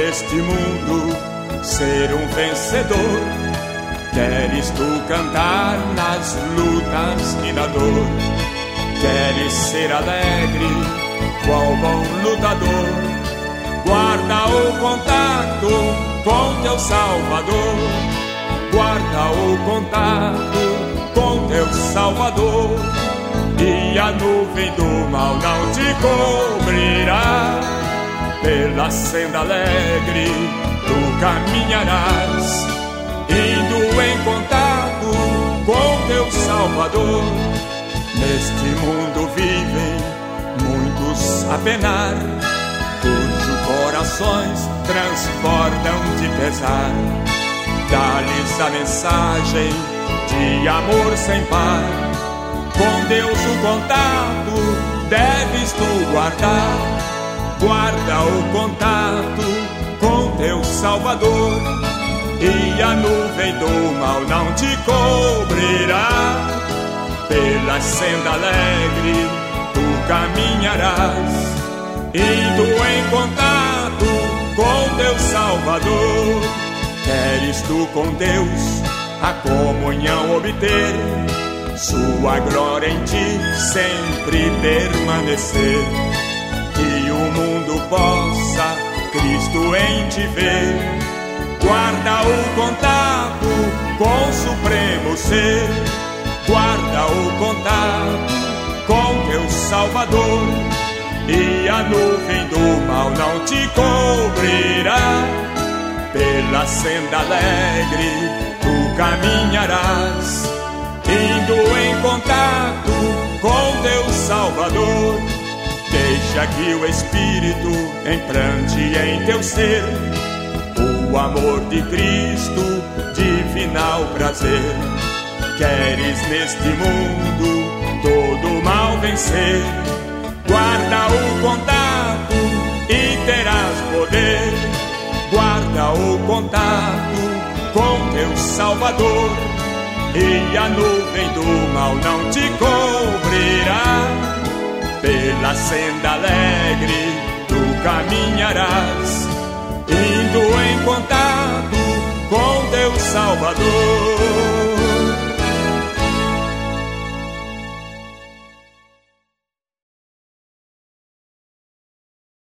neste mundo ser um vencedor? Queres tu cantar nas lutas e na dor? Queres ser alegre, qual bom lutador? Guarda o contato com teu Salvador. Guarda o contato com teu Salvador, e a nuvem do mal não te cobrirá. Pela senda alegre tu caminharás, indo em contato com teu Salvador. Neste mundo vivem muitos a penar, cujos corações transbordam de pesar. Dá-lhes a mensagem de amor sem par. Com Deus o contato deves tu guardar. Guarda o contato com teu Salvador, e a nuvem do mal não te cobrirá. Pela senda alegre tu caminharás, indo em contato com teu Salvador. Queres tu com Deus a comunhão obter, sua glória em ti sempre permanecer. Que o mundo possa Cristo em ti ver. Guarda o contato com o supremo ser. Guarda o contato com teu Salvador, e a nuvem do mal não te cobrirá. Pela senda alegre tu caminharás, indo em contato com teu Salvador. Deixa que o Espírito implante em teu ser o amor de Cristo, divinal prazer. Queres neste mundo todo mal vencer? Guarda o contato e terás poder. Guarda o contato com teu Salvador, e a nuvem do mal não te cobrirá. Pela senda alegre tu caminharás, indo em contato com teu Salvador.